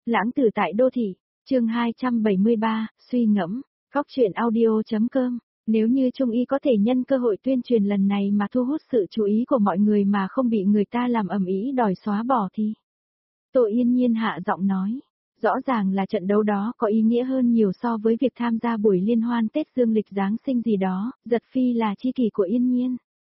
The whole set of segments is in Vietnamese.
Lãng tử tại đô thị, chương 273, suy ngẫm, góc truyện audio.com. Nếu như Trung Y có thể nhân cơ hội tuyên truyền lần này mà thu hút sự chú ý của mọi người mà không bị người ta làm ầm ĩ đòi xóa bỏ thì. Tô Yên Nhiên hạ giọng nói, rõ ràng là trận đấu đó có ý nghĩa hơn nhiều so với việc tham gia buổi liên hoan Tết Dương lịch Giáng sinh gì đó, Giật Phi là tri kỷ của Yên Nhiên.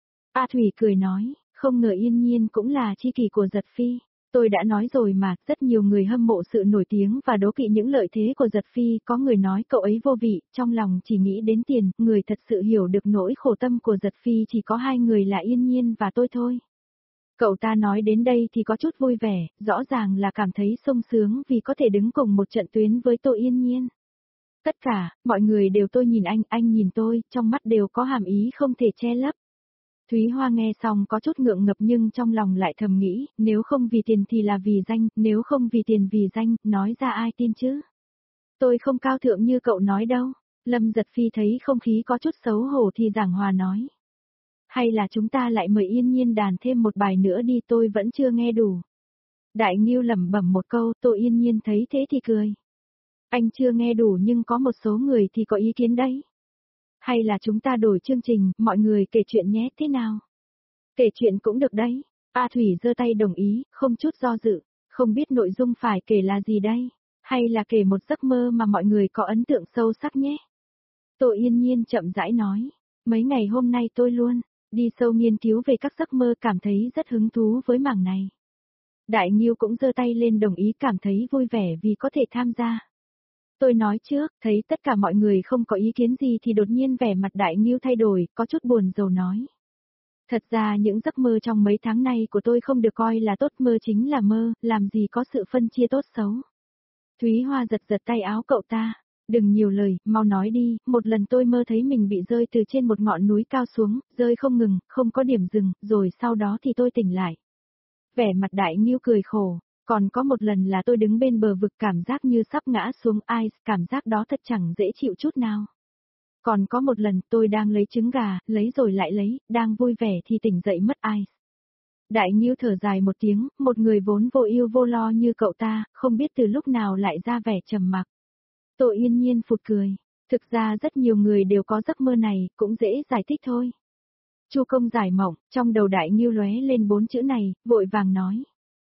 A Thủy cười nói, không ngờ Yên Nhiên cũng là tri kỷ của Giật Phi. Tôi đã nói rồi mà, rất nhiều người hâm mộ sự nổi tiếng và đố kỵ những lợi thế của Giật Phi, có người nói cậu ấy vô vị, trong lòng chỉ nghĩ đến tiền, người thật sự hiểu được nỗi khổ tâm của Giật Phi chỉ có hai người là Yên Nhiên và tôi thôi. Cậu ta nói đến đây thì có chút vui vẻ, rõ ràng là cảm thấy sung sướng vì có thể đứng cùng một trận tuyến với Tô Yên Nhiên. Tất cả, mọi người đều tôi nhìn anh nhìn tôi, trong mắt đều có hàm ý không thể che lấp. Thúy Hoa nghe xong có chút ngượng ngập nhưng trong lòng lại thầm nghĩ, nếu không vì tiền thì là vì danh, nếu không vì tiền vì danh, nói ra ai tin chứ? Tôi không cao thượng như cậu nói đâu. Lâm Giật Phi thấy không khí có chút xấu hổ thì giảng hòa nói. Hay là chúng ta lại mời Yên Nhiên đàn thêm một bài nữa đi, tôi vẫn chưa nghe đủ. Đại Ngưu lẩm bẩm một câu, Tô Yên Nhiên thấy thế thì cười. Anh chưa nghe đủ nhưng có một số người thì có ý kiến đấy. Hay là chúng ta đổi chương trình, mọi người kể chuyện nhé, thế nào? Kể chuyện cũng được đấy. A Thủy giơ tay đồng ý, không chút do dự, không biết nội dung phải kể là gì đây? Hay là kể một giấc mơ mà mọi người có ấn tượng sâu sắc nhé? Tô Yên Nhiên chậm rãi nói, mấy ngày hôm nay tôi luôn đi sâu nghiên cứu về các giấc mơ, cảm thấy rất hứng thú với mảng này. Đại Ngưu cũng giơ tay lên đồng ý, cảm thấy vui vẻ vì có thể tham gia. Tôi nói trước, thấy tất cả mọi người không có ý kiến gì thì đột nhiên vẻ mặt Đại Ngưu thay đổi, có chút buồn rầu nói. Thật ra những giấc mơ trong mấy tháng nay của tôi không được coi là tốt, mơ chính là mơ, làm gì có sự phân chia tốt xấu. Thúy Hoa giật giật tay áo cậu ta, đừng nhiều lời, mau nói đi, một lần tôi mơ thấy mình bị rơi từ trên một ngọn núi cao xuống, rơi không ngừng, không có điểm dừng, rồi sau đó thì tôi tỉnh lại. Vẻ mặt Đại Ngưu cười khổ. Còn có một lần là tôi đứng bên bờ vực, cảm giác như sắp ngã xuống ice, cảm giác đó thật chẳng dễ chịu chút nào. Còn có một lần tôi đang lấy trứng gà, lấy rồi lại lấy, đang vui vẻ thì tỉnh dậy mất ice. Đại Ngưu thở dài một tiếng, một người vốn vô ưu vô lo như cậu ta, không biết từ lúc nào lại ra vẻ trầm mặc. Tô Yên Nhiên phụt cười, thực ra rất nhiều người đều có giấc mơ này, cũng dễ giải thích thôi. Chu Công giải mộng, trong đầu Đại Ngưu lóe lên 4 chữ này, vội vàng nói.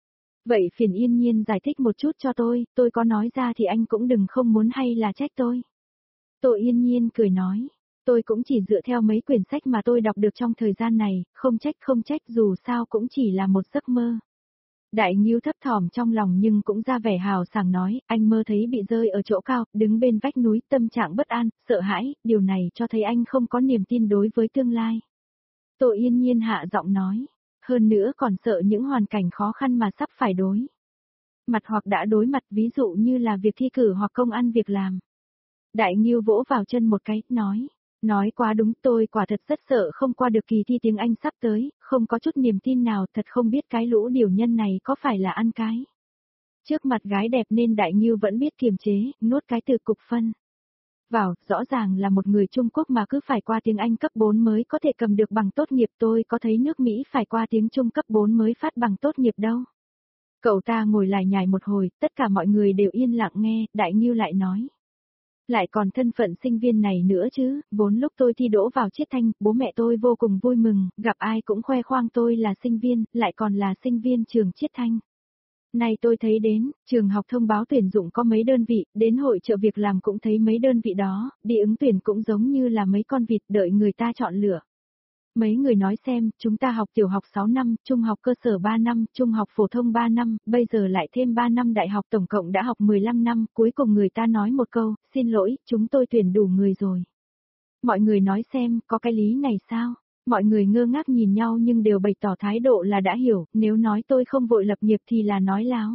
Vậy phiền Yên Nhiên giải thích một chút cho tôi có nói ra thì anh cũng đừng không muốn hay là trách tôi. Tô Yên Nhiên cười nói, tôi cũng chỉ dựa theo mấy quyển sách mà tôi đọc được trong thời gian này, không trách dù sao cũng chỉ là một giấc mơ. Đại Ngưu thấp thỏm trong lòng nhưng cũng ra vẻ hào sảng nói, anh mơ thấy bị rơi ở chỗ cao, đứng bên vách núi, tâm trạng bất an, sợ hãi, điều này cho thấy anh không có niềm tin đối với tương lai. Tô Yên Nhiên hạ giọng nói. Hơn nữa còn sợ những hoàn cảnh khó khăn mà sắp phải đối mặt hoặc đã đối mặt, ví dụ như là việc thi cử hoặc công ăn việc làm. Đại Ngưu vỗ vào chân một cái, nói quá đúng, tôi quả thật rất sợ không qua được kỳ thi tiếng Anh sắp tới, không có chút niềm tin nào, thật không biết cái lũ điều nhân này có phải là ăn cái trước mặt gái đẹp nên Đại Ngưu vẫn biết kiềm chế, nuốt cái từ cục phân vào, rõ ràng là một người Trung Quốc mà cứ phải qua tiếng Anh cấp 4 mới có thể cầm được bằng tốt nghiệp, tôi có thấy nước Mỹ phải qua tiếng Trung cấp 4 mới phát bằng tốt nghiệp đâu. Cậu ta ngồi lải nhải một hồi, tất cả mọi người đều yên lặng nghe, Đại Ngưu lại nói. Lại còn thân phận sinh viên này nữa chứ, vốn lúc tôi thi đỗ vào Chiết Thanh, bố mẹ tôi vô cùng vui mừng, gặp ai cũng khoe khoang tôi là sinh viên, lại còn là sinh viên trường Chiết Thanh. Nay tôi thấy đến, trường học thông báo tuyển dụng có mấy đơn vị, đến hội chợ việc làm cũng thấy mấy đơn vị đó, đi ứng tuyển cũng giống như là mấy con vịt đợi người ta chọn lựa. Mấy người nói xem, chúng ta học tiểu học 6 năm, trung học cơ sở 3 năm, trung học phổ thông 3 năm, bây giờ lại thêm 3 năm đại học, tổng cộng đã học 15 năm, cuối cùng người ta nói một câu, xin lỗi, chúng tôi tuyển đủ người rồi. Mọi người nói xem, có cái lý này sao? Mọi người ngơ ngác nhìn nhau nhưng đều bày tỏ thái độ là đã hiểu, nếu nói tôi không vội lập nghiệp thì là nói láo.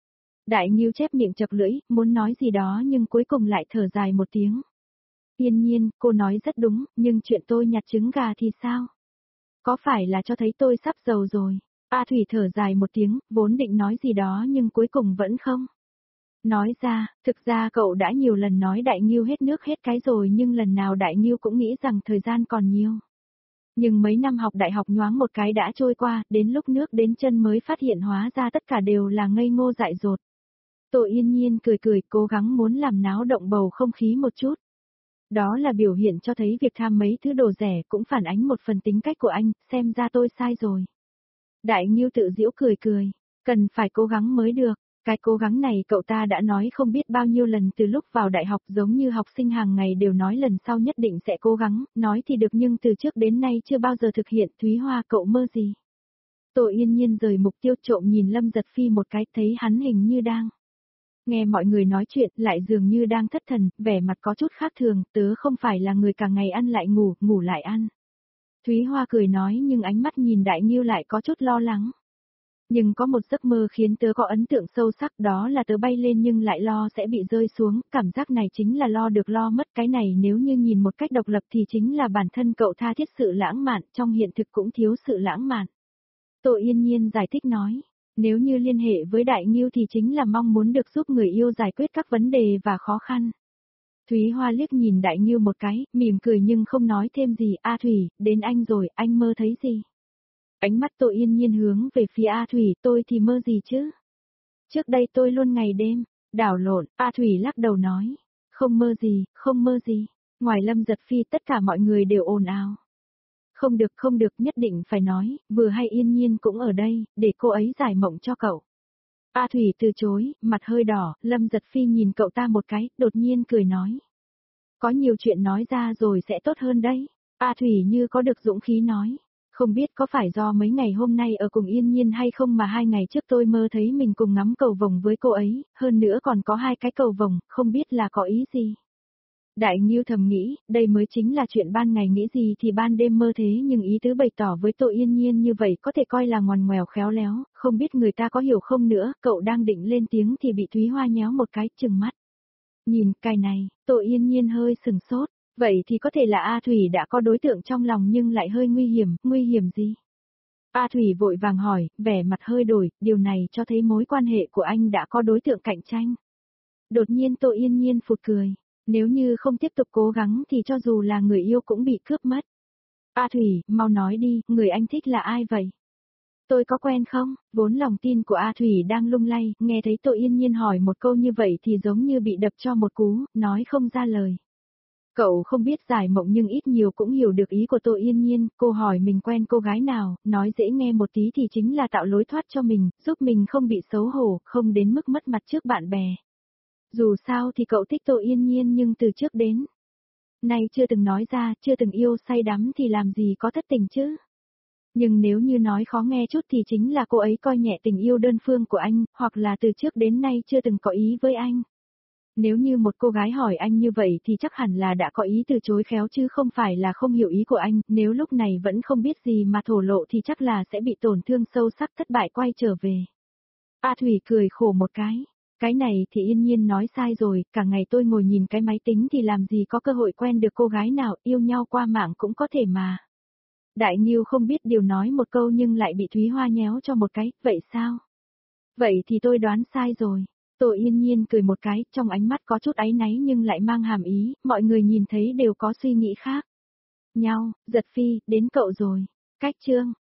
Đại Ngưu chép miệng chật lưỡi, muốn nói gì đó nhưng cuối cùng lại thở dài một tiếng. Yên Nhiên, cô nói rất đúng, nhưng chuyện tôi nhặt trứng gà thì sao? Có phải là cho thấy tôi sắp giàu rồi? A Thủy thở dài một tiếng, vốn định nói gì đó nhưng cuối cùng vẫn không nói ra, thực ra cậu đã nhiều lần nói Đại Ngưu hết nước hết cái rồi nhưng lần nào Đại Ngưu cũng nghĩ rằng thời gian còn nhiều. Nhưng mấy năm học đại học nhoáng một cái đã trôi qua, đến lúc nước đến chân mới phát hiện hóa ra tất cả đều là ngây ngô dại dột. Tô Yên Nhiên cười cười, cố gắng muốn làm náo động bầu không khí một chút. Đó là biểu hiện cho thấy việc tham mấy thứ đồ rẻ cũng phản ánh một phần tính cách của anh, xem ra tôi sai rồi. Đại Ngưu tự giễu cười cười, cần phải cố gắng mới được. Cái cố gắng này cậu ta đã nói không biết bao nhiêu lần từ lúc vào đại học, giống như học sinh hàng ngày đều nói lần sau nhất định sẽ cố gắng, nói thì được nhưng từ trước đến nay chưa bao giờ thực hiện. Thúy Hoa, cậu mơ gì? Tô Yên Nhiên rời mục tiêu, trộm nhìn Lâm Giật Phi một cái, thấy hắn hình như đang nghe mọi người nói chuyện, lại dường như đang thất thần, vẻ mặt có chút khác thường, tớ không phải là người cả ngày ăn lại ngủ, ngủ lại ăn. Thúy Hoa cười nói, nhưng ánh mắt nhìn Đại Ngưu lại có chút lo lắng. Nhưng có một giấc mơ khiến tớ có ấn tượng sâu sắc, đó là tớ bay lên nhưng lại lo sẽ bị rơi xuống, cảm giác này chính là lo được lo mất. Cái này nếu như nhìn một cách độc lập thì chính là bản thân cậu tha thiết sự lãng mạn, trong hiện thực cũng thiếu sự lãng mạn. Tô Yên Nhiên giải thích nói, nếu như liên hệ với Đại Ngưu thì chính là mong muốn được giúp người yêu giải quyết các vấn đề và khó khăn. Thúy Hoa liếc nhìn Đại Ngưu một cái, mỉm cười nhưng không nói thêm gì. A Thủy, đến anh rồi, anh mơ thấy gì? Ánh mắt Tô Yên Nhiên hướng về phía A Thủy, tôi thì mơ gì chứ? Trước đây tôi luôn ngày đêm đảo lộn. A Thủy lắc đầu nói, không mơ gì, không mơ gì. Ngoài Lâm Giật Phi tất cả mọi người đều ồn ào. Không được, không được, nhất định phải nói, vừa hay Yên Nhiên cũng ở đây, để cô ấy giải mộng cho cậu. A Thủy từ chối, mặt hơi đỏ. Lâm Giật Phi nhìn cậu ta một cái, đột nhiên cười nói. Có nhiều chuyện nói ra rồi sẽ tốt hơn đấy. A Thủy như có được dũng khí nói. Không biết có phải do mấy ngày hôm nay ở cùng Yên Nhiên hay không mà 2 ngày trước tôi mơ thấy mình cùng ngắm cầu vồng với cô ấy, hơn nữa còn có 2 cái cầu vồng, không biết là có ý gì. Đại Ngưu thầm nghĩ, đây mới chính là chuyện ban ngày nghĩ gì thì ban đêm mơ thế, nhưng ý tứ bày tỏ với Tô Yên Nhiên như vậy có thể coi là ngoằn ngoèo khéo léo, không biết người ta có hiểu không nữa. Cậu đang định lên tiếng thì bị Thúy Hoa nhéo một cái, trừng mắt. Nhìn cái này, Tô Yên Nhiên hơi sừng sốt. Vậy thì có thể là A Thủy đã có đối tượng trong lòng nhưng lại hơi nguy hiểm gì? A Thủy vội vàng hỏi, vẻ mặt hơi đổi, điều này cho thấy mối quan hệ của anh đã có đối tượng cạnh tranh. Đột nhiên Tô Yên Nhiên phụt cười, nếu như không tiếp tục cố gắng thì cho dù là người yêu cũng bị cướp mất. A Thủy, mau nói đi, người anh thích là ai vậy? Tôi có quen không? Vốn lòng tin của A Thủy đang lung lay, nghe thấy Tô Yên Nhiên hỏi một câu như vậy thì giống như bị đập cho một cú, nói không ra lời. Cậu không biết giải mộng nhưng ít nhiều cũng hiểu được ý của Tô Yên Nhiên, cô hỏi mình quen cô gái nào, nói dễ nghe một tí thì chính là tạo lối thoát cho mình, giúp mình không bị xấu hổ, không đến mức mất mặt trước bạn bè. Dù sao thì cậu thích Tô Yên Nhiên nhưng từ trước đến nay chưa từng nói ra, chưa từng yêu say đắm thì làm gì có thất tình chứ. Nhưng nếu như nói khó nghe chút thì chính là cô ấy coi nhẹ tình yêu đơn phương của anh, hoặc là từ trước đến nay chưa từng có ý với anh. Nếu như một cô gái hỏi anh như vậy thì chắc hẳn là đã có ý từ chối khéo chứ không phải là không hiểu ý của anh, nếu lúc này vẫn không biết gì mà thổ lộ thì chắc là sẽ bị tổn thương sâu sắc, thất bại quay trở về. A Thủy cười khổ một cái này thì Yên Nhiên nói sai rồi, cả ngày tôi ngồi nhìn cái máy tính thì làm gì có cơ hội quen được cô gái nào, yêu nhau qua mạng cũng có thể mà. Đại Ngưu không biết điều nói một câu nhưng lại bị Thúy Hoa nhéo cho một cái, vậy sao? Vậy thì tôi đoán sai rồi. Tô Yên Nhiên cười một cái, trong ánh mắt có chút áy náy nhưng lại mang hàm ý, mọi người nhìn thấy đều có suy nghĩ khác. Nhau, Giật Phi, đến cậu rồi. Cách chương.